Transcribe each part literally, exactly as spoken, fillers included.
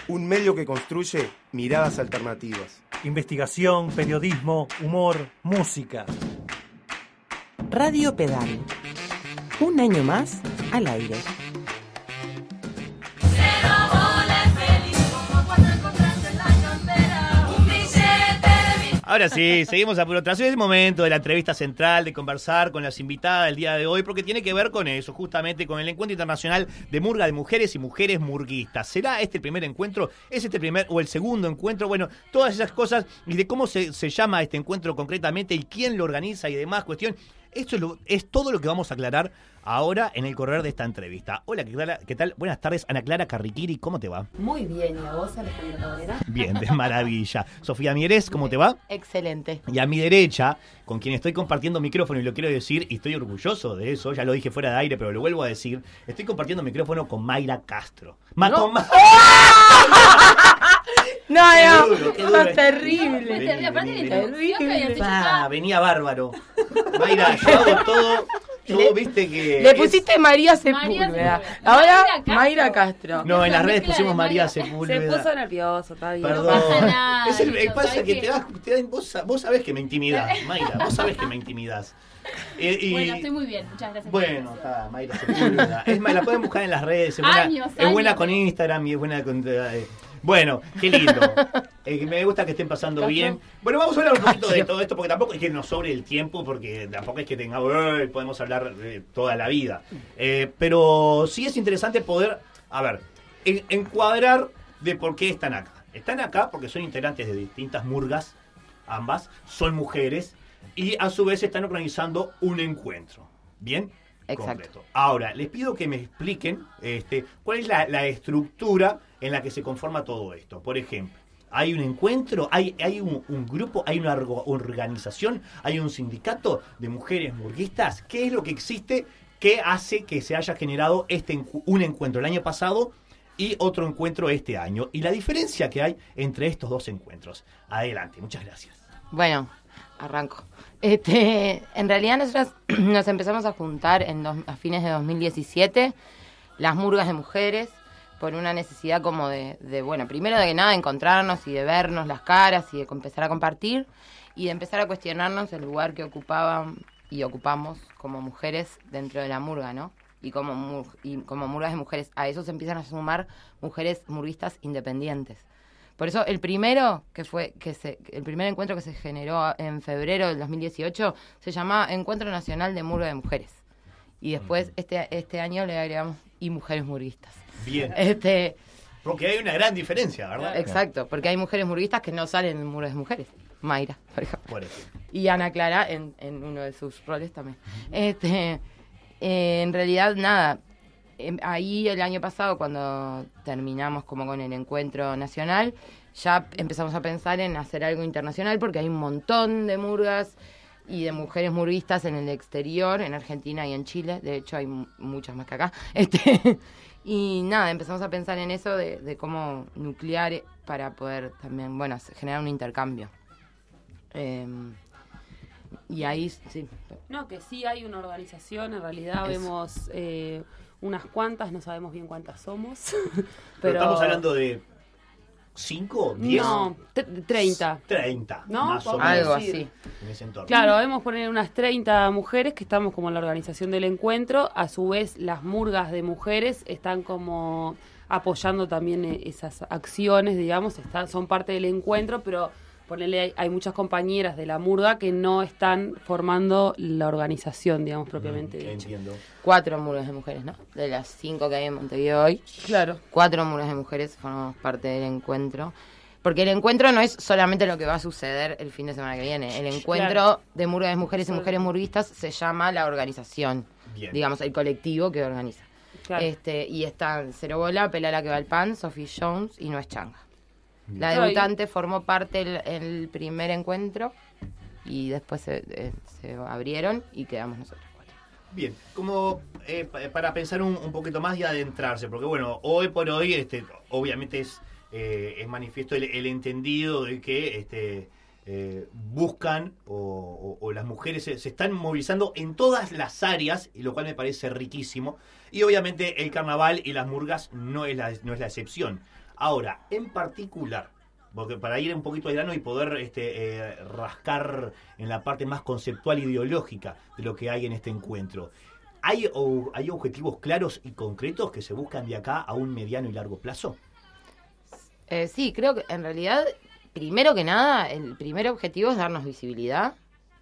Un medio que construye miradas alternativas. Investigación, periodismo, humor, música. Radio Pedal. Un año más al aire. Ahora sí, seguimos a puro trazo. Es el momento de la entrevista central, de conversar con las invitadas del día de hoy, porque tiene que ver con eso, justamente con el Encuentro Internacional de Murga de Mujeres y Mujeres Murguistas. ¿Será este el primer encuentro? ¿Es este el primer o el segundo encuentro? Bueno, todas esas cosas y de cómo se, se llama este encuentro concretamente y quién lo organiza y demás cuestión. Esto es, lo, es todo lo que vamos a aclarar ahora en el correr de esta entrevista. Hola, ¿qué tal? ¿Qué tal? Buenas tardes, Ana Clara Carriquiri, ¿cómo te va? Muy bien, ¿y a vos, Alejandra Cabrera? Bien, de maravilla. Sofía Mieres, ¿cómo te va? Excelente. Y a mi derecha, con quien estoy compartiendo micrófono, y lo quiero decir, y estoy orgulloso de eso, ya lo dije fuera de aire, pero lo vuelvo a decir, estoy compartiendo micrófono con Mayra Castro. Ma- No. con Ma- No, Qué no, duro, qué duro. es terrible. Vení, Terrible, aparte vení, la vení. introducción que habías hecho Ah, acá. venía bárbaro. Mayra, yo hago todo, yo Le- viste que... Le es- pusiste María Sepúlveda. María Sepúlveda. Ahora Mayra Castro. Mayra Castro. No, en las La redes mezcla pusimos de María María. Se Sepúlveda. puso nervioso, está bien. Perdón. No pasa nada, Es el, eso, pasa ¿sabes que qué? te das, te das- vos, vos sabés que me intimidás, Mayra, vos sabés que me intimidás. Eh, y- Bueno, estoy muy bien, muchas gracias. por la Bueno, invitación. está, Mayra Sepúlveda. Es más, la pueden buscar en las redes. Es buena, Años, es buena años. con Instagram y es buena con... eh, bueno, qué lindo. Eh, me gusta que estén pasando bien. Bueno, vamos a hablar un poquito de todo esto, porque tampoco es que nos sobre el tiempo, porque tampoco es que tengamos... eh, podemos hablar de toda la vida. Eh, pero sí es interesante poder, a ver, en- encuadrar de por qué están acá. Están acá porque son integrantes de distintas murgas, ambas, son mujeres, y a su vez están organizando un encuentro. ¿Bien? Exacto. Completo. Ahora, les pido que me expliquen este, cuál es la, la estructura en la que se conforma todo esto. Por ejemplo, ¿hay un encuentro? ¿Hay, hay un, un grupo? ¿Hay una orgo- organización? ¿Hay un sindicato de mujeres murguistas? ¿Qué es lo que existe que hace que se haya generado este encu- un encuentro el año pasado y otro encuentro este año? Y la diferencia que hay entre estos dos encuentros. Adelante, muchas gracias. Bueno, arranco. Este, en realidad nosotras nos empezamos a juntar en dos- a fines de dos mil diecisiete, las murgas de mujeres, por una necesidad como de, de, bueno, primero de que nada, de encontrarnos y de vernos las caras y de empezar a compartir y de empezar a cuestionarnos el lugar que ocupaban y ocupamos como mujeres dentro de la murga, ¿no? Y como, mur- y como murgas de mujeres. A eso se empiezan a sumar mujeres murguistas independientes. Por eso el primero que fue que se el primer encuentro que se generó en febrero del dos mil dieciocho se llamaba Encuentro Nacional de Murga de Mujeres. Y después este este año le agregamos y mujeres murguistas. Bien. Este, Porque hay una gran diferencia, ¿verdad? exacto, porque hay mujeres murguistas que no salen en murgas de mujeres. Mayra, por ejemplo. Por ejemplo. Y Ana Clara en, en uno de sus roles también. Este, eh, en realidad, nada. em, Ahí el año pasado, cuando terminamos como con el encuentro nacional, ya empezamos a pensar en hacer algo internacional porque hay un montón de murgas y de mujeres murguistas en el exterior, en Argentina y en Chile. De hecho, hay mu- muchas más que acá. Este, y nada, empezamos a pensar en eso de, de cómo nuclear para poder también, bueno, generar un intercambio. Eh, y ahí, sí. No, que sí hay una organización, en realidad Eso. vemos eh, unas cuantas, no sabemos bien cuántas somos. Pero, Pero, estamos hablando de cinco, diez, No, tre- treinta. treinta, ¿No? más o Podemos menos. Algo decir. así. En ese entorno. Claro, debemos poner unas treinta mujeres que estamos como en la organización del encuentro. A su vez, las murgas de mujeres están como apoyando también eh, esas acciones, digamos, están, son parte del encuentro, pero ponele, hay, hay muchas compañeras de la murga que no están formando la organización, digamos, propiamente Mm, dicha. entiendo. Cuatro murgas de mujeres, ¿no? De las cinco que hay en Montevideo hoy, Claro. cuatro murgas de mujeres formamos parte del encuentro. Porque el encuentro no es solamente lo que va a suceder el fin de semana que viene. El encuentro Claro. de murgas de mujeres y Solo- mujeres murguistas se llama la organización. Bien. Digamos, el colectivo que organiza. Claro. Este, y están Cero Bola, Pelala que va al pan, Sophie Jones y No es Changa. La Claro, y- debutante formó parte el, el primer encuentro y después se, eh, se abrieron y quedamos nosotros cuatro. Bien, como eh, pa- para pensar un, un poquito más y adentrarse, porque bueno, hoy por hoy, este, obviamente es, eh, es manifiesto el, el entendido de que este, eh, buscan o, o- o las mujeres se, se están movilizando en todas las áreas, y lo cual me parece riquísimo. Y obviamente el carnaval y las murgas no es la, no es la excepción. Ahora, en particular, porque para ir un poquito al grano y poder este, eh, rascar en la parte más conceptual e ideológica de lo que hay en este encuentro, ¿hay, o, ¿hay objetivos claros y concretos que se buscan de acá a un mediano y largo plazo? Eh, sí, creo que en realidad, primero que nada, el primer objetivo es darnos visibilidad.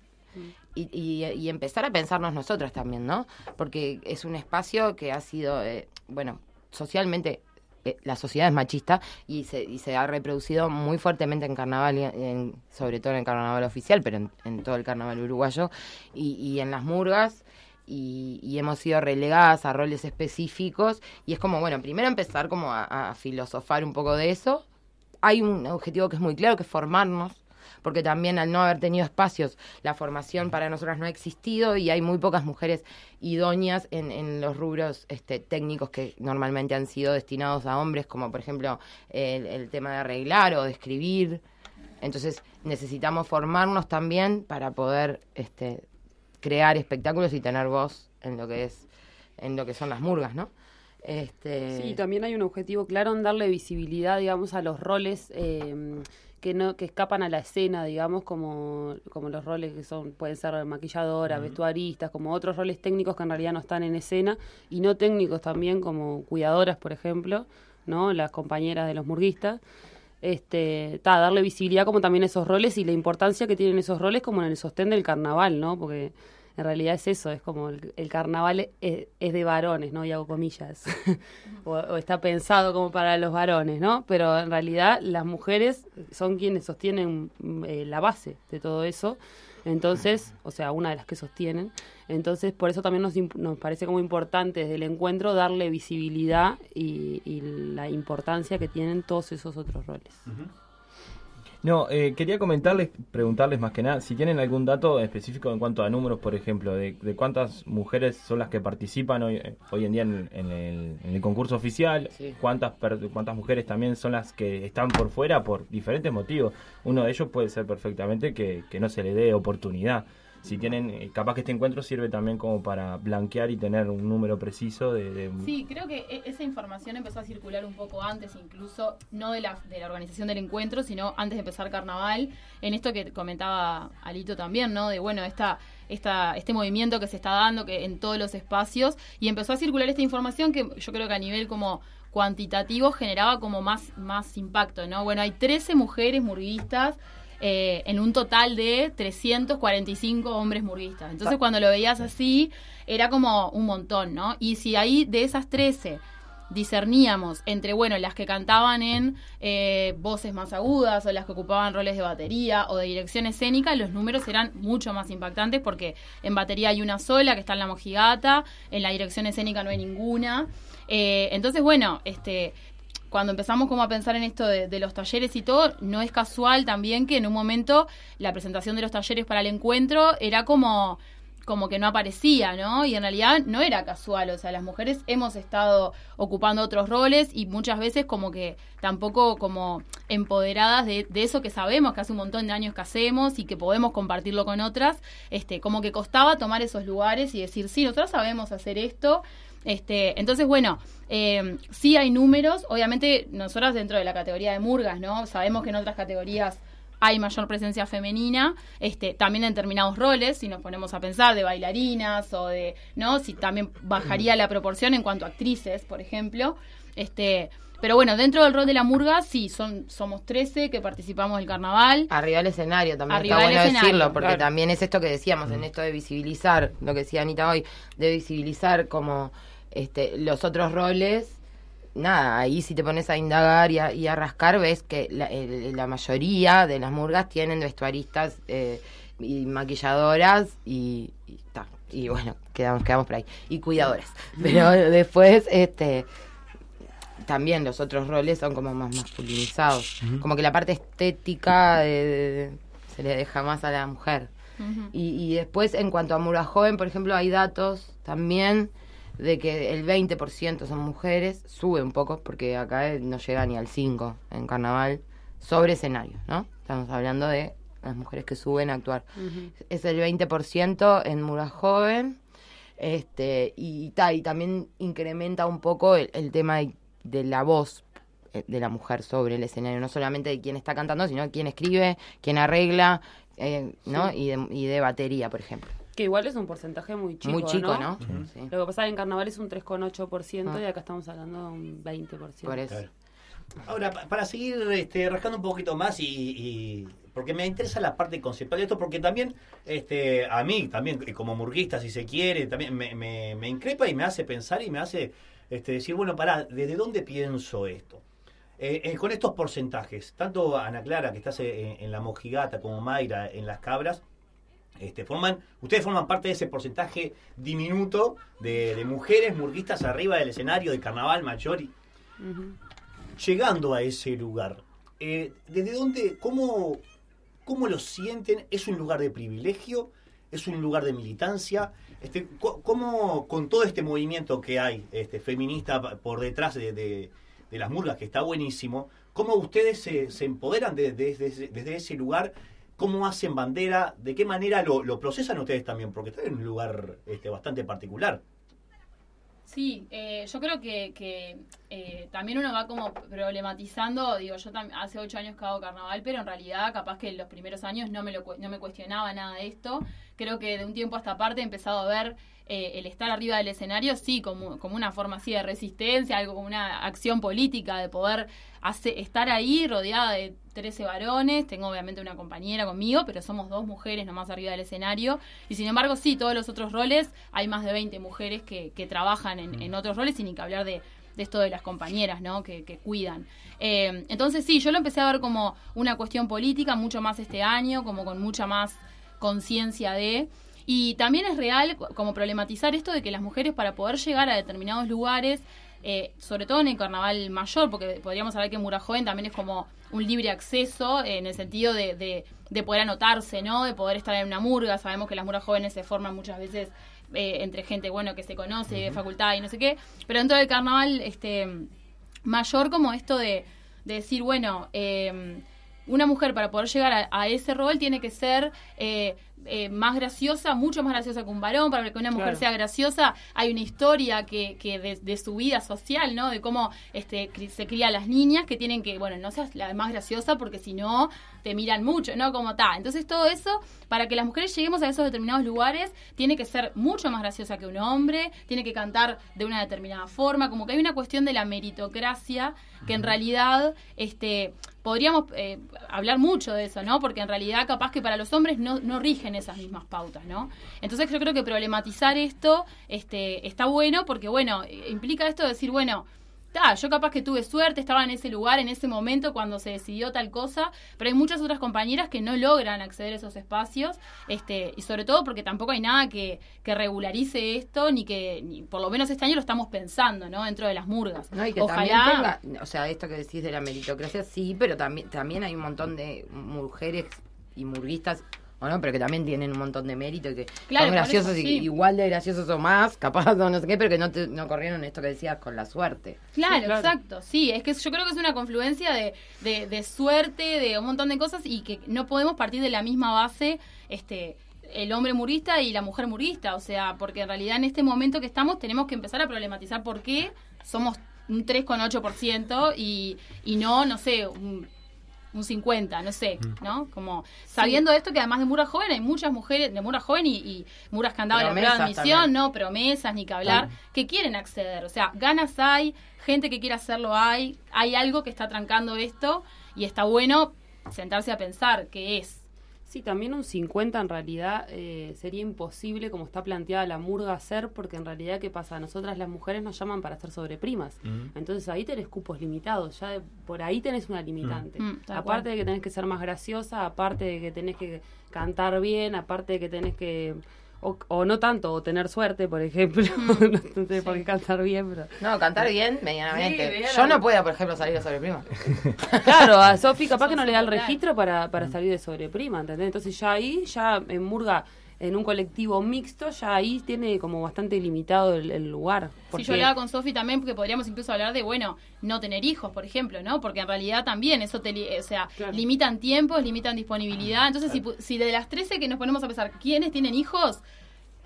Y, y, y empezar a pensarnos nosotras también, ¿no? Porque es un espacio que ha sido, eh, bueno, socialmente, eh, la sociedad es machista y se, y se ha reproducido muy fuertemente en carnaval, y en, sobre todo en el carnaval oficial, pero en, en todo el carnaval uruguayo, y, y en las murgas, y, y hemos sido relegadas a roles específicos, y es como, bueno, primero empezar como a, a filosofar un poco de eso. Hay un objetivo que es muy claro, que es formarnos, porque también al no haber tenido espacios, la formación para nosotras no ha existido y hay muy pocas mujeres idóneas en, en los rubros este, técnicos que normalmente han sido destinados a hombres, como por ejemplo el, el tema de arreglar o de escribir. Entonces necesitamos formarnos también para poder este, crear espectáculos y tener voz en lo que es, en lo que son las murgas, ¿no? Este... Sí, también hay un objetivo claro en darle visibilidad, digamos, a los roles eh, que no que escapan a la escena, digamos, como, como los roles que son pueden ser maquilladoras, uh-huh. vestuaristas, como otros roles técnicos que en realidad no están en escena, y no técnicos también, como cuidadoras, por ejemplo, ¿no? Las compañeras de los murguistas. Este, ta, darle visibilidad como también a esos roles y la importancia que tienen esos roles como en el sostén del carnaval, ¿no? Porque en realidad es eso, es como el, el carnaval es, es de varones, ¿no? Y hago comillas. o, o está pensado como para los varones, ¿no? Pero en realidad las mujeres son quienes sostienen eh, la base de todo eso. Entonces, o sea, una de las que sostienen. Entonces, por eso también nos, nos parece como importante desde el encuentro darle visibilidad y, y la importancia que tienen todos esos otros roles. Uh-huh. No, eh, quería comentarles, preguntarles más que nada, si tienen algún dato específico en cuanto a números, por ejemplo, de, de cuántas mujeres son las que participan hoy, hoy en día en, en, el, en el concurso oficial, sí. cuántas cuántas mujeres también son las que están por fuera por diferentes motivos. Uno de ellos puede ser perfectamente que, que no se le dé oportunidad. Si tienen, capaz que este encuentro sirve también como para blanquear y tener un número preciso de... de... Sí, creo que esa información empezó a circular un poco antes, incluso no de la, de la organización del encuentro, sino antes de empezar Carnaval, en esto que comentaba Alito también, ¿no? De, bueno, esta, esta, este movimiento que se está dando que en todos los espacios, y empezó a circular esta información que yo creo que a nivel como cuantitativo generaba como más, más impacto, ¿no? Bueno, hay trece mujeres murguistas, Eh, en un total de trescientos cuarenta y cinco hombres murguistas. Entonces cuando lo veías así era como un montón, ¿no? Y si ahí de esas trece discerníamos entre, bueno, las que cantaban en eh, voces más agudas o las que ocupaban roles de batería o de dirección escénica, los números eran mucho más impactantes porque en batería hay una sola que está en la mojigata, en la dirección escénica no hay ninguna. Eh, entonces, bueno, este... cuando empezamos como a pensar en esto de, de los talleres y todo, no es casual también que en un momento la presentación de los talleres para el encuentro era como, como que no aparecía, ¿no? Y en realidad no era casual, o sea, las mujeres hemos estado ocupando otros roles y muchas veces como que tampoco como empoderadas de, de eso que sabemos, que hace un montón de años que hacemos y que podemos compartirlo con otras, este, como que costaba tomar esos lugares y decir, sí, nosotros sabemos hacer esto. Este, entonces, bueno, eh, sí hay números, obviamente nosotras dentro de la categoría de murgas, ¿no? Sabemos que en otras categorías hay mayor presencia femenina, este, también en determinados roles, si nos ponemos a pensar de bailarinas o de, ¿no? Si también bajaría la proporción en cuanto a actrices, por ejemplo, este... Pero bueno, dentro del rol de la murga, sí, son somos trece que participamos del carnaval. Arriba del escenario también Arriba está bueno escenario, decirlo, porque claro. también es esto que decíamos, mm. en esto de visibilizar, lo que decía Anita hoy, de visibilizar como este los otros roles. Nada, ahí si te pones a indagar y a, y a rascar, ves que la, el, la mayoría de las murgas tienen vestuaristas eh, y maquilladoras y, y, ta, y bueno, quedamos, quedamos por ahí. Y cuidadoras. Pero después, este... también los otros roles son como más masculinizados. Uh-huh. Como que la parte estética de, de, se le deja más a la mujer. Uh-huh. Y, y después, en cuanto a murga joven, por ejemplo, hay datos también de que el veinte por ciento son mujeres, sube un poco, porque acá no llega ni al cinco por ciento en carnaval, sobre escenario, ¿no? Estamos hablando de las mujeres que suben a actuar. Uh-huh. Es el veinte por ciento en murga joven, este y, y, ta, y también incrementa un poco el, el tema de de la voz eh, de la mujer sobre el escenario, no solamente de quién está cantando, sino de quién escribe, quién arregla, eh, ¿no? Sí. Y, de, y de batería, por ejemplo. Que igual es un porcentaje muy chico, Muy chico, ¿no? ¿no? Uh-huh. Sí. Lo que pasa es que en carnaval es un tres coma ocho por ciento Ah. y acá estamos hablando de un veinte por ciento. Por eso. Claro. Ahora, pa- para seguir este, rascando un poquito más y, y- porque me interesa la parte conceptual de esto, porque también este, a mí, también como murguista, si se quiere, también me, me, me increpa y me hace pensar y me hace este, decir, bueno, pará, ¿desde dónde pienso esto? Eh, eh, con estos porcentajes, tanto Ana Clara, que estás en, en la Mojigata, como Mayra en las Cabras, este, forman, ustedes forman parte de ese porcentaje diminuto de, de mujeres murguistas arriba del escenario de carnaval mayor. Y, Uh-huh. llegando a ese lugar, eh, ¿desde dónde, cómo, cómo lo sienten? ¿Es un lugar de privilegio? ¿Es un lugar de militancia? Este, ¿Cómo, con todo este movimiento que hay este, feminista por detrás de, de, de las murgas, que está buenísimo, cómo ustedes se, se empoderan de, de, de, desde ese lugar? ¿Cómo hacen bandera? ¿De qué manera lo, lo procesan ustedes también? Porque están en un lugar este, bastante particular. Sí, eh, yo creo que, que eh, también uno va como problematizando, digo, yo tam- hace ocho años que hago carnaval, pero en realidad capaz que en los primeros años no me lo cu- no me cuestionaba nada de esto. Creo que de un tiempo a esta parte he empezado a ver eh, el estar arriba del escenario, sí, como, como una forma así de resistencia, algo como una acción política, de poder hace, estar ahí rodeada de trece varones. Tengo obviamente una compañera conmigo, pero somos dos mujeres nomás arriba del escenario. Y sin embargo, sí, todos los otros roles, hay más de veinte mujeres que, que trabajan en, en otros roles, y ni que hablar de, de esto de las compañeras, ¿no? Que, que cuidan. Eh, entonces sí, yo lo empecé a ver como una cuestión política mucho más este año, como con mucha más conciencia de... Y también es real como problematizar esto de que las mujeres, para poder llegar a determinados lugares, eh, sobre todo en el carnaval mayor, porque podríamos hablar que Murga Joven también es como un libre acceso, eh, en el sentido de, de, de poder anotarse, ¿no? De poder estar en una murga. Sabemos que las murgas jóvenes se forman muchas veces eh, entre gente, bueno, que se conoce, de facultad y no sé qué. Pero dentro del carnaval este mayor, como esto de, de decir, bueno, eh, una mujer para poder llegar a, a ese rol tiene que ser... Eh, Eh, más graciosa, mucho más graciosa que un varón. Para que una mujer Claro. sea graciosa, hay una historia que, que de, de su vida social, ¿no? De cómo este cri- se cría a las niñas, que tienen que, bueno, no seas la más graciosa porque si no te miran mucho, ¿no? Como tal. Entonces todo eso, para que las mujeres lleguemos a esos determinados lugares, tiene que ser mucho más graciosa que un hombre, tiene que cantar de una determinada forma, como que hay una cuestión de la meritocracia que en realidad este podríamos eh, hablar mucho de eso, ¿no? Porque en realidad capaz que para los hombres no, no rigen esas mismas pautas, ¿no? Entonces yo creo que problematizar esto este está bueno, porque bueno, implica esto de decir, bueno, ta, yo capaz que tuve suerte, estaba en ese lugar, en ese momento cuando se decidió tal cosa, pero hay muchas otras compañeras que no logran acceder a esos espacios, este, y sobre todo porque tampoco hay nada que, que regularice esto, ni que, ni, por lo menos este año lo estamos pensando, ¿no? Dentro de las murgas. No, y que Ojalá. también tenga, o sea, esto que decís de la meritocracia, sí, pero también, también hay un montón de mujeres y murguistas, o no, pero que también tienen un montón de mérito y que Claro, son por graciosos eso, y sí. igual de graciosos o más, capaz o no sé qué, pero que no, te, no corrieron esto que decías con la suerte. Claro, Sí, claro. exacto, sí, es que yo creo que es una confluencia de, de, de suerte, de un montón de cosas, y que no podemos partir de la misma base, este, el hombre murguista y la mujer murguista, o sea, porque en realidad en este momento que estamos tenemos que empezar a problematizar por qué somos un tres coma ocho por ciento y, y no, no sé, un, un cincuenta, no sé, ¿no? Como sabiendo esto, que además de Murga Joven hay muchas mujeres de Murga Joven y, y Murgas que han dado la prueba de Promesas admisión, también. no, promesas, ni que hablar, que quieren acceder, o sea, ganas hay, gente que quiere hacerlo hay, hay algo que está trancando esto y está bueno sentarse a pensar qué es. Sí, también un cincuenta en realidad eh, sería imposible como está planteada la murga hacer, porque en realidad, ¿qué pasa? Nosotras las mujeres nos llaman para ser sobreprimas. Ujú. Entonces ahí tenés cupos limitados, ya de- por ahí tenés una limitante. Mm, tal aparte cual. de que tenés que ser más graciosa, aparte de que tenés que cantar bien, aparte de que tenés que... O, o no tanto, o tener suerte, por ejemplo. no sé por qué cantar bien, pero... No, cantar bien, medianamente. Sí, medianamente. Yo no puedo, por ejemplo, salir a sobreprima. Claro, a Sofi capaz que no le da el Total. registro para, para salir de sobreprima, ¿entendés? Entonces ya ahí, ya en Murga, en un colectivo mixto, ya ahí tiene como bastante limitado el, el lugar. Si yo hablaba con Sofi también, porque podríamos incluso hablar de, bueno, no tener hijos, por ejemplo, ¿no? Porque en realidad también eso te, li- o sea, Claro. limitan tiempos, limitan disponibilidad. Entonces, si, pu- si de las trece que nos ponemos a pensar, ¿quiénes tienen hijos?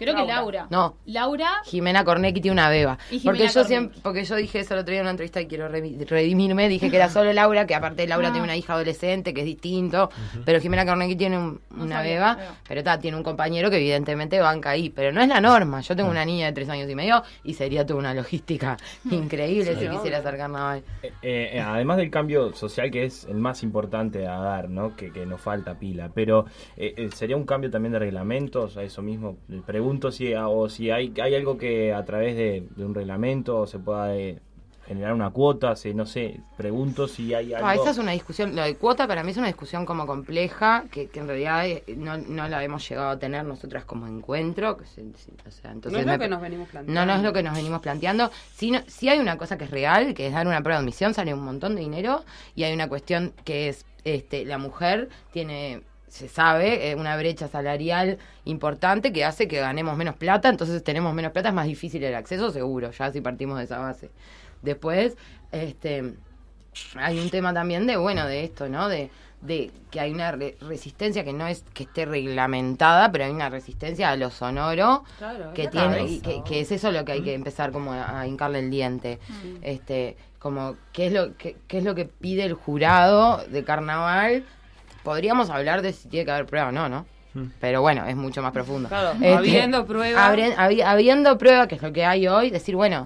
Creo Laura. que Laura. No. Laura. Jimena Cornecchi tiene una beba. Y Jimena Porque yo Cornecchi. siempre, porque yo dije eso el otro día en una entrevista y quiero re- redimirme, dije que era solo Laura, que aparte Laura Ah. tiene una hija adolescente, que es distinto, pero Jimena Cornecchi tiene un- No una sabía, beba, beba. pero ta, tiene un compañero que evidentemente banca ahí, pero no es la norma. Yo tengo una niña de tres años y medio y sería toda una logística increíble si quisiera hacer carnaval. Eh, eh, además del cambio social, que es el más importante a dar, ¿no? Que, que nos falta pila, pero eh, eh, sería un cambio también de reglamentos, a eso mismo. Le pregunto si, o si hay, hay algo que a través de, de un reglamento se pueda eh, generar una cuota, si, no sé, pregunto si hay algo... Ah, esa es una discusión, lo de cuota para mí es una discusión como compleja, que, que en realidad eh, no, no la hemos llegado a tener nosotras como encuentro, que se- se- o sea, entonces no es me lo pa- que nos venimos planteando. No, no es lo que nos venimos planteando. Sí, no- sí hay una cosa que es real, que es dar una prueba de admisión, sale un montón de dinero, y hay una cuestión que es, este, la mujer tiene, se sabe, eh, una brecha salarial importante que hace que ganemos menos plata, entonces tenemos menos plata, es más difícil el acceso, seguro, ya si partimos de esa base. Después, este, hay un tema también de, bueno, de esto, ¿no? De, de que hay una re- resistencia que no es que esté reglamentada, pero hay una resistencia a lo sonoro Claro, que es la tiene cabeza. y que, que es eso lo que hay que empezar como a, a hincarle el diente. Este, como qué es lo qué, qué es lo que pide el jurado de carnaval. Podríamos hablar de si tiene que haber prueba o no, ¿no? Pero bueno, es mucho más profundo. Claro, Este, habiendo prueba. habri- habi- habiendo prueba, que es lo que hay hoy, decir, bueno,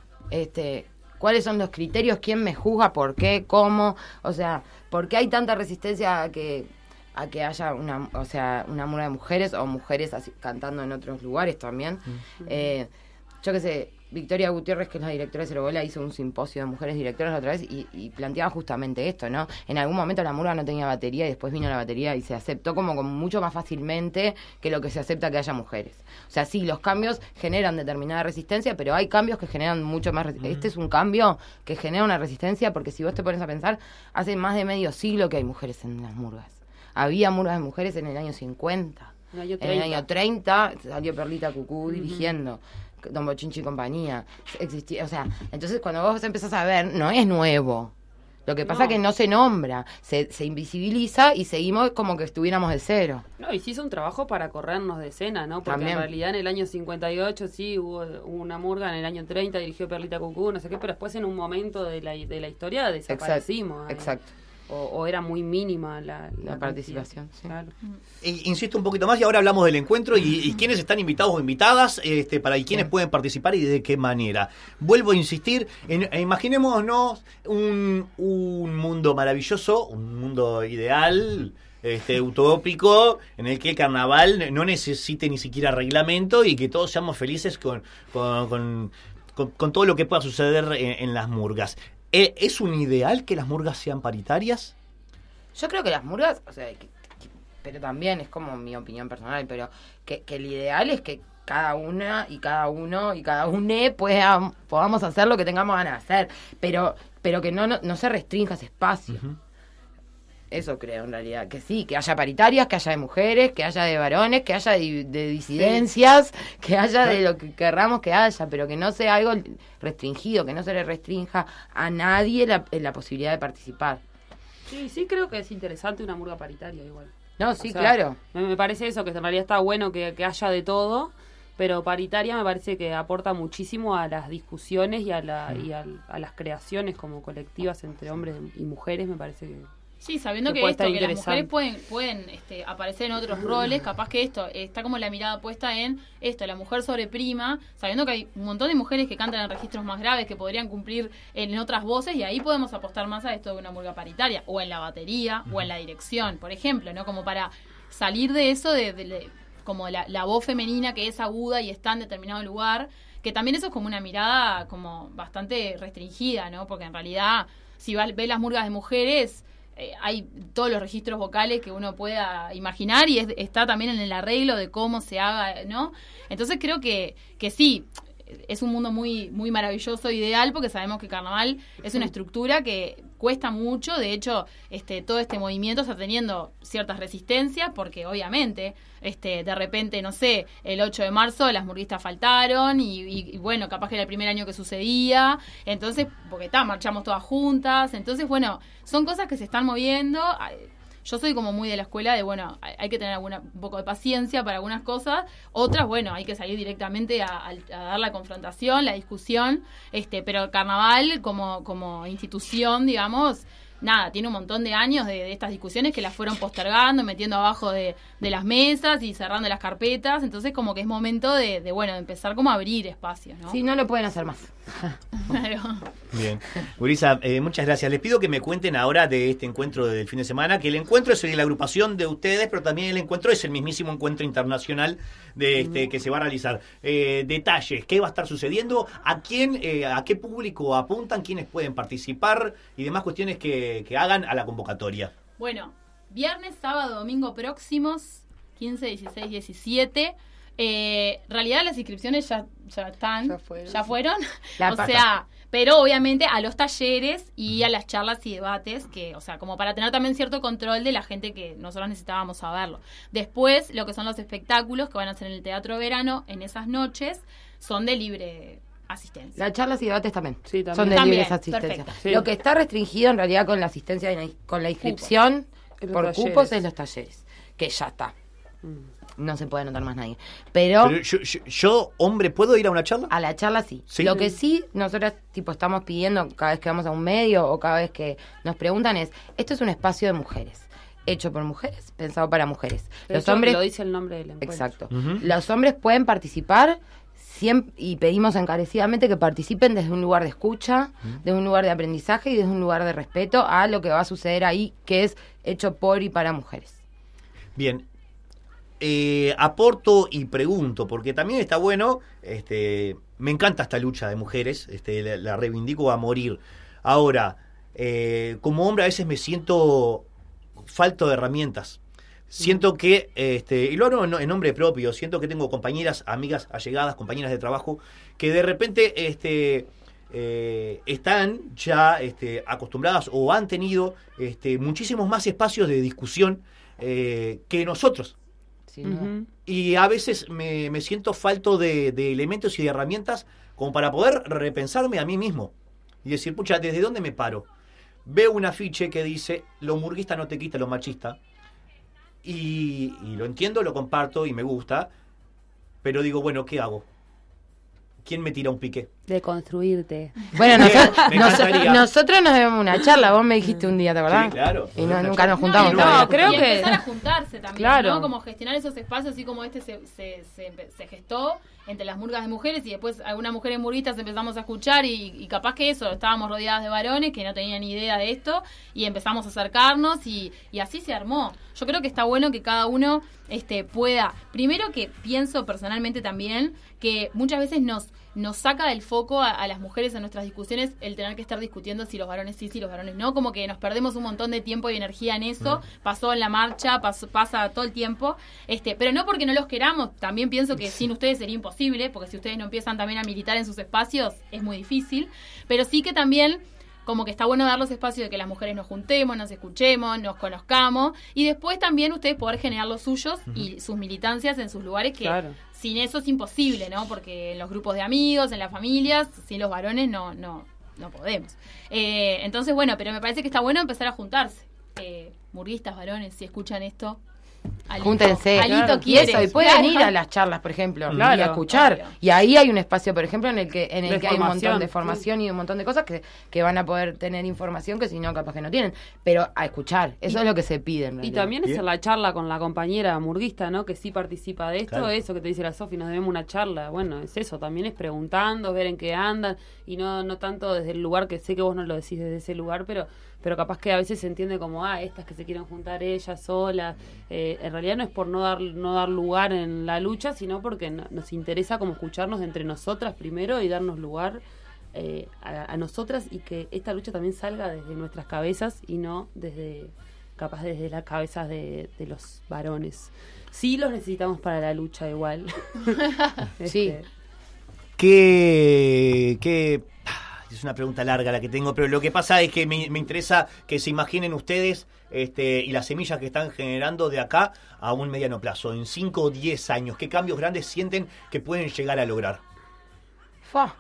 este, ¿cuáles son los criterios? ¿Quién me juzga? ¿Por qué? ¿Cómo? O sea, ¿por qué hay tanta resistencia a que a que haya una, o sea, una murga de mujeres o mujeres así, cantando en otros lugares también? Eh, yo qué sé, Victoria Gutiérrez, que es la directora de Cerobola, hizo un simposio de mujeres directoras la otra vez y, y planteaba justamente esto, ¿no? En algún momento la murga no tenía batería y después vino la batería y se aceptó como, como mucho más fácilmente que lo que se acepta que haya mujeres. O sea, sí, los cambios generan determinada resistencia, pero hay cambios que generan mucho más resistencia. Este es un cambio que genera una resistencia porque si vos te pones a pensar, hace más de medio siglo que hay mujeres en las murgas. Había murgas de mujeres en el año cincuenta. En el año En el treinta. año treinta salió Perlita Cucú dirigiendo. Don Bochinchi y compañía. Existía, o sea, entonces cuando vos empezás a ver, no es nuevo. Lo que pasa No. es que no se nombra, se, se invisibiliza y seguimos como que estuviéramos de cero. No, y se hizo un trabajo para corrernos de escena, ¿no? Porque También. en realidad en el año cincuenta y ocho sí hubo, hubo una murga, en el año treinta dirigió Perlita Cucú, no sé qué, pero después en un momento de la, de la historia desaparecimos. ahí. Exacto. O, o era muy mínima la, La participación, sí. Claro. Eh, Insisto un poquito más y ahora hablamos del encuentro y, y quiénes están invitados o invitadas este, para y quiénes Bien. pueden participar y de qué manera. Vuelvo a insistir, en, eh, imaginémonos un, un mundo maravilloso, un mundo ideal, este, utópico, en el que el carnaval no necesite ni siquiera reglamento y que todos seamos felices con, con, con, con- con todo lo que pueda suceder en, en las murgas. Eh, ¿Es un ideal que las murgas sean paritarias? Yo creo que las murgas, o sea, que- que- pero también es como mi opinión personal, pero que, que el ideal es que cada una y cada uno y cada une pueda, podamos hacer lo que tengamos ganas de hacer, pero pero que no, no, no se restrinja ese espacio. Eso creo en realidad, que sí, que haya paritarias, que haya de mujeres, que haya de varones, que haya de, de disidencias, que haya de lo que querramos que haya, pero que no sea algo restringido, que no se le restrinja a nadie la, la posibilidad de participar. Sí, sí creo que es interesante una murga paritaria igual. No, sí, O sea, claro. Me, me parece eso, que en realidad está bueno que, que haya de todo, pero paritaria me parece que aporta muchísimo a las discusiones y a, la, y al- a las creaciones como colectivas entre hombres y mujeres, me parece que... Sí, sabiendo que que, puede esto, estar que las interesante. mujeres pueden, pueden este, aparecer en otros roles, capaz que esto está como la mirada puesta en esto, la mujer sobre prima, sabiendo que hay un montón de mujeres que cantan en registros más graves, que podrían cumplir en otras voces, y ahí podemos apostar más a esto de una murga paritaria, o en la batería, o en la dirección, por ejemplo, ¿no? Como para salir de eso, de, de- de- como la, la voz femenina que es aguda y está en determinado lugar, que también eso es como una mirada como bastante restringida, ¿no? Porque en realidad, si va, ve las murgas de mujeres... Eh, hay todos los registros vocales que uno pueda imaginar y es, está también en el arreglo de cómo se haga, ¿no? Entonces creo que, que sí, es un mundo muy muy maravilloso, ideal, porque sabemos que Carnaval es una estructura que cuesta mucho. De hecho, este todo este movimiento está teniendo ciertas resistencias porque obviamente este de repente, no sé, el ocho de marzo las murguistas faltaron y, y, y bueno, capaz que era el primer año que sucedía, entonces, porque está, marchamos todas juntas, entonces bueno, son cosas que se están moviendo. Yo soy como muy de la escuela de, bueno, hay, hay que tener alguna, un poco de paciencia para algunas cosas. Otras, bueno, hay que salir directamente a, a, a dar la confrontación, la discusión. este Pero Carnaval, como, como institución, digamos, nada, tiene un montón de años de, de estas discusiones que las fueron postergando, metiendo abajo de, de las mesas y cerrando las carpetas. Entonces como que es momento de, de bueno, de empezar como a abrir espacios, ¿no? Sí, no lo pueden hacer más. Claro. Bien. Gurisa, eh, muchas gracias. Les pido que me cuenten ahora de este encuentro del fin de semana, que el encuentro es la agrupación de ustedes, pero también el encuentro es el mismísimo encuentro internacional de este que se va a realizar. Eh, detalles, ¿qué va a estar sucediendo? ¿A quién, eh, a qué público apuntan? ¿Quiénes pueden participar? Y demás cuestiones que, que hagan a la convocatoria. Bueno, viernes, sábado, domingo próximos, quince, dieciséis, diecisiete. Eh, en realidad las inscripciones ya, ya están, Ya fueron. ya fueron. La o pata. sea, pero obviamente a los talleres y a las charlas y debates, que, o sea, como para tener también cierto control de la gente que nosotros necesitábamos saberlo. Después, lo que son los espectáculos que van a hacer en el Teatro Verano en esas noches son de libre asistencia. Las charlas y debates también, Sí, también. son de También, libres asistencia. perfecto. Sí. Lo que está restringido en realidad con la asistencia, y la- con la inscripción Los por talleres. cupos es los talleres, que ya está. No se puede anotar más nadie. Pero, Pero yo, yo- yo, hombre, ¿puedo ir a una charla? a la charla sí. Sí. Lo que sí, nosotras tipo estamos pidiendo cada vez que vamos a un medio o cada vez que nos preguntan es, esto es un espacio de mujeres, hecho por mujeres, pensado para mujeres. De Los hecho, hombres... lo dice el nombre del encuentro. Exacto. Ujú. Los hombres pueden participar siem- y pedimos encarecidamente que participen desde un lugar de escucha, desde un lugar de aprendizaje y desde un lugar de respeto a lo que va a suceder ahí, que es hecho por y para mujeres. Bien. Eh, aporto y pregunto, porque también está bueno, este, me encanta esta lucha de mujeres, este, la, la reivindico a morir. Ahora, eh, como hombre a veces me siento falto de herramientas. Siento que, este, y lo hablo en, en nombre propio, siento que tengo compañeras, amigas, allegadas, compañeras de trabajo, que de repente este, eh, están ya este, acostumbradas o han tenido este, muchísimos más espacios de discusión eh, que nosotros. Sin duda. Ujú. Y a veces me, me siento falto de, de elementos y de herramientas como para poder repensarme a mí mismo. Y decir, pucha, ¿desde dónde me paro? Veo un afiche que dice, lo murguista no te quita lo machista. Y, y lo entiendo, lo comparto y me gusta. Pero digo, bueno, ¿qué hago? ¿Quién me tira un pique? De construirte. Bueno, Bien, nosotros, me noso- encantaría. nosotros nos debemos una charla, vos me dijiste un día, ¿te acordás? Sí, claro. Y no, Una nunca nos charla. juntamos. y no, todavía. creo y que- empezar a juntarse también, Claro. ¿no? Como gestionar esos espacios, así como este se, se, se, empe- se gestó entre las murgas de mujeres y después algunas mujeres murguistas empezamos a escuchar y, y capaz que eso, estábamos rodeadas de varones que no tenían ni idea de esto y empezamos a acercarnos y, y así se armó. Yo creo que está bueno que cada uno este, pueda, primero que pienso personalmente también que muchas veces nos nos saca del foco a, a las mujeres en nuestras discusiones el tener que estar discutiendo si los varones sí, si los varones no, como que nos perdemos un montón de tiempo y energía en eso, pasó en la marcha, pasó, pasa todo el tiempo, este, pero no porque no los queramos, también pienso que sin ustedes sería imposible, porque si ustedes no empiezan también a militar en sus espacios es muy difícil, pero sí que también como que está bueno dar los espacios de que las mujeres nos juntemos, nos escuchemos, nos conozcamos y después también ustedes poder generar los suyos y sus militancias en sus lugares que Claro. sin eso es imposible, ¿no? Porque en los grupos de amigos, en las familias, sin los varones no no no podemos. Eh, entonces, bueno, pero me parece que está bueno empezar a juntarse. Eh, murguistas, varones, si escuchan esto, Alito, Júntense. Alito Claro. quiere. Y eso, y pueden Claro. ir a las charlas, por ejemplo, Claro. y a escuchar. Obvio. Y ahí hay un espacio, por ejemplo, en el que en el De que hay un montón formación. de formación y un montón de cosas que, que van a poder tener información que si no, capaz que no tienen. Pero a escuchar, eso Y- es lo que se pide en Y realidad. también es Bien. en la charla con la compañera murguista, ¿no? Que sí participa de esto, Claro. eso que te dice la Sofi, nos debemos una charla. Bueno, es eso, también es preguntando, ver en qué andan, y no no tanto desde el lugar, que sé que vos no lo decís desde ese lugar, pero pero capaz que a veces se entiende como, ah, estas que se quieren juntar ellas solas. Eh, en realidad no es por no dar no dar lugar en la lucha, sino porque no- nos interesa como escucharnos entre nosotras primero y darnos lugar eh, a, a nosotras y que esta lucha también salga desde nuestras cabezas y no desde capaz desde las cabezas de, de los varones. Sí los necesitamos para la lucha igual. Sí. Este, ¿Qué, qué es una pregunta larga la que tengo, pero lo que pasa es que me, me interesa que se imaginen ustedes este, y las semillas que están generando de acá a un mediano plazo, en cinco o diez años. ¿Qué cambios grandes sienten que pueden llegar a lograr? Fa.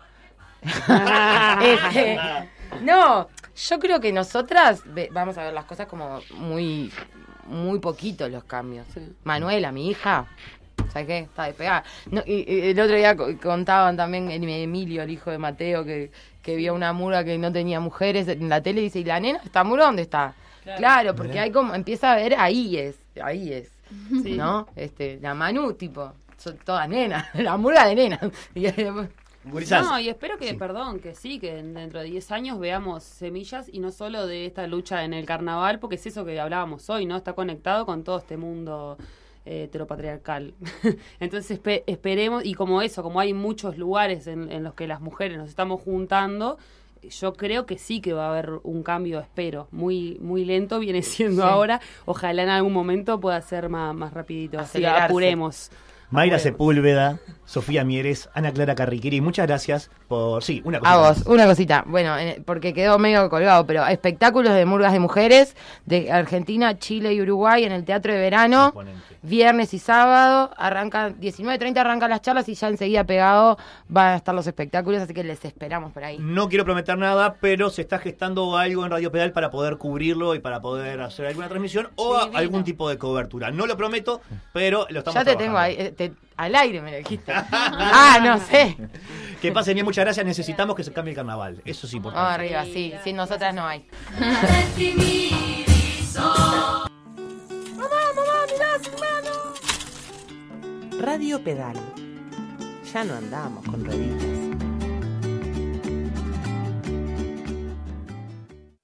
Este, no, yo creo que nosotras ve- vamos a ver las cosas como muy muy poquitos los cambios. Sí. Manuela, mi hija, ¿sabes qué? Está despegada. No, y, y el otro día co- contaban también el- Emilio, el hijo de Mateo, que, que vio una murga que no tenía mujeres en la tele y dice, ¿y la nena? ¿Esta murga dónde está? Claro. Claro, porque hay como, empieza a ver, ahí es, ahí es, Sí. ¿no? Este, la Manu, tipo, son todas nenas, la murga de nenas. Y después- Gurisas. No, y espero que, Sí. perdón, que sí, que dentro de diez años veamos semillas y no solo de esta lucha en el carnaval, porque es eso que hablábamos hoy, ¿no? Está conectado con todo este mundo eh, heteropatriarcal. Entonces espe- esperemos, y como eso, como hay muchos lugares en, en los que las mujeres nos estamos juntando, yo creo que sí que va a haber un cambio, espero, muy muy lento viene siendo Sí. ahora, ojalá en algún momento pueda ser más, más rapidito, así Acelerarse. apuremos. Mayra Apuremos. Sepúlveda, Sofía Mieres, Ana Clara Carriqueri, muchas gracias por... Sí, una cosa. A vos, una cosita, bueno, eh, porque quedó medio colgado, pero espectáculos de murgas de mujeres de Argentina, Chile y Uruguay en el Teatro de Verano, viernes y sábado, arranca diecinueve treinta arrancan las charlas y ya enseguida pegado van a estar los espectáculos, así que les esperamos por ahí. No quiero prometer nada, pero se está gestando algo en Radio Pedal para poder cubrirlo y para poder hacer alguna transmisión o a- Divino. algún tipo de cobertura. No lo prometo, pero lo estamos Ya te trabajando. tengo ahí, eh, te- al aire me lo dijiste. Ah, no sé. Que pasen bien, muchas gracias. Necesitamos que se cambie el carnaval. Eso es Vamos importante. arriba, sí, sin nosotras no hay. Radio Pedal. Ya no andamos con rueditas.